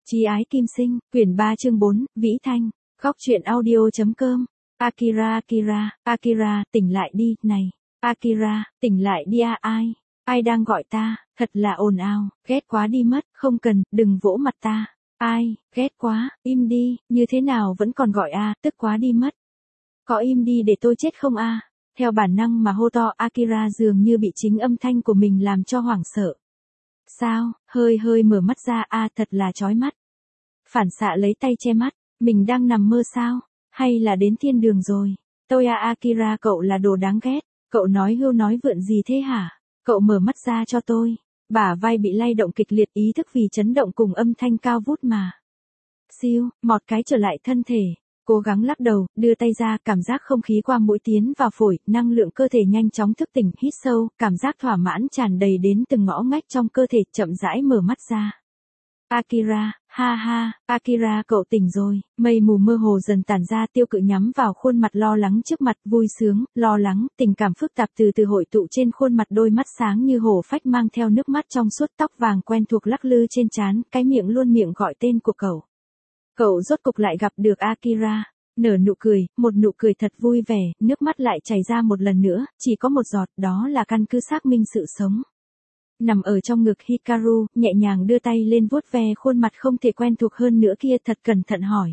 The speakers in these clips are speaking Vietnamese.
Chí ái kim sinh, quyển 3 chương 4, Vĩ Thanh, góc truyện audio.com. Akira, tỉnh lại đi, này. Akira, tỉnh lại đi à, ai đang gọi ta, thật là ồn ào, ghét quá đi mất, không cần, đừng vỗ mặt ta. Ai, ghét quá, im đi, như thế nào vẫn còn gọi à, tức quá đi mất. Có im đi để tôi chết không à? Theo bản năng mà hô to, Akira dường như bị chính âm thanh của mình làm cho hoảng sợ. Sao, hơi mở mắt ra à, thật là chói mắt. Phản xạ lấy tay che mắt, mình đang nằm mơ sao, hay là đến thiên đường rồi. Tôi à Akira, cậu là đồ đáng ghét, cậu nói hưu nói vượn gì thế hả? Cậu mở mắt ra cho tôi. Bả vai bị lay động kịch liệt, ý thức vì chấn động cùng âm thanh cao vút mà. Siêu, mọt cái trở lại thân thể. Cố gắng lắc đầu, đưa tay ra, cảm giác không khí qua mũi tiến vào phổi, năng lượng cơ thể nhanh chóng thức tỉnh, hít sâu, cảm giác thỏa mãn tràn đầy đến từng ngõ ngách trong cơ thể, chậm rãi mở mắt ra. Akira, ha, Akira cậu tỉnh rồi, mây mù mơ hồ dần tản ra, Tiêu Cự nhắm vào khuôn mặt lo lắng trước mặt, vui sướng, lo lắng, tình cảm phức tạp từ từ hội tụ trên khuôn mặt, đôi mắt sáng như hổ phách mang theo nước mắt trong suốt, tóc vàng quen thuộc lắc lư trên trán, cái miệng luôn miệng gọi tên của cậu. Cậu rốt cục lại gặp được Akira, nở nụ cười, một nụ cười thật vui vẻ, nước mắt lại chảy ra một lần nữa, chỉ có một giọt, đó là căn cứ xác minh sự sống. Nằm ở trong ngực Hikaru, nhẹ nhàng đưa tay lên vuốt ve khuôn mặt không thể quen thuộc hơn nữa kia, thật cẩn thận hỏi.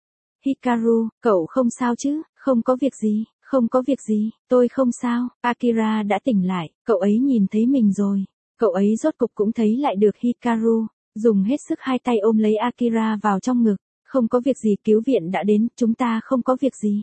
Hikaru, cậu không sao chứ, không có việc gì, không có việc gì, tôi không sao. Akira đã tỉnh lại, cậu ấy nhìn thấy mình rồi. Cậu ấy rốt cục cũng thấy lại được Hikaru, dùng hết sức hai tay ôm lấy Akira vào trong ngực. Không có việc gì, cứu viện đã đến, chúng ta không có việc gì.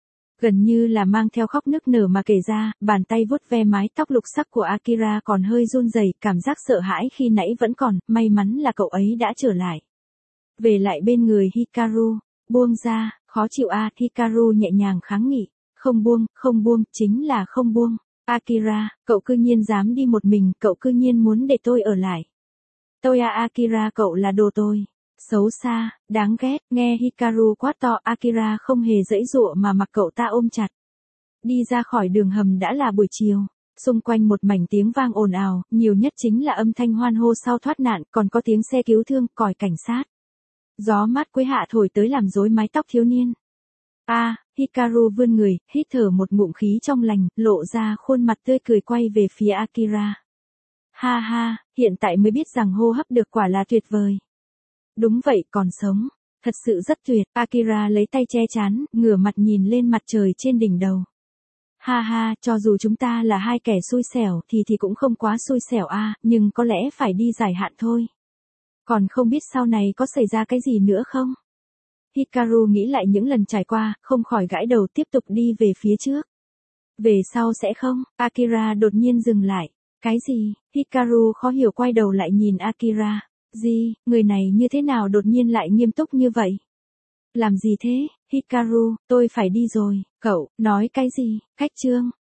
Gần như là mang theo khóc nức nở mà kể ra, bàn tay vuốt ve mái tóc lục sắc của Akira còn hơi run rẩy, cảm giác sợ hãi khi nãy vẫn còn, may mắn là cậu ấy đã trở lại. Về lại bên người Hikaru, buông ra, khó chịu à, Hikaru nhẹ nhàng kháng nghị, không buông, chính là không buông. Akira, cậu cư nhiên dám đi một mình, cậu cư nhiên muốn để tôi ở lại. Tôi à Akira, cậu là đồ tôi. Xấu xa, đáng ghét, nghe Hikaru quát to, Akira không hề giãy giụa mà mặc cậu ta ôm chặt. Đi ra khỏi đường hầm đã là buổi chiều, xung quanh một mảnh tiếng vang ồn ào, nhiều nhất chính là âm thanh hoan hô sau thoát nạn, còn có tiếng xe cứu thương, còi cảnh sát. Gió mát quấy hạ thổi tới làm rối mái tóc thiếu niên. Hikaru vươn người, hít thở một ngụm khí trong lành, lộ ra khuôn mặt tươi cười quay về phía Akira. Ha, hiện tại mới biết rằng hô hấp được quả là tuyệt vời. Đúng vậy, còn sống. Thật sự rất tuyệt. Akira lấy tay che chán, ngửa mặt nhìn lên mặt trời trên đỉnh đầu. Ha, cho dù chúng ta là hai kẻ xui xẻo thì cũng không quá xui xẻo à, nhưng có lẽ phải đi dài hạn thôi. Còn không biết sau này có xảy ra cái gì nữa không? Hikaru nghĩ lại những lần trải qua, không khỏi gãi đầu, tiếp tục đi về phía trước. Về sau sẽ không? Akira đột nhiên dừng lại. Cái gì? Hikaru khó hiểu quay đầu lại nhìn Akira. Gì, người này như thế nào đột nhiên lại nghiêm túc như vậy? Làm gì thế, Hikaru, tôi phải đi rồi. Cậu, nói cái gì? Cách chương.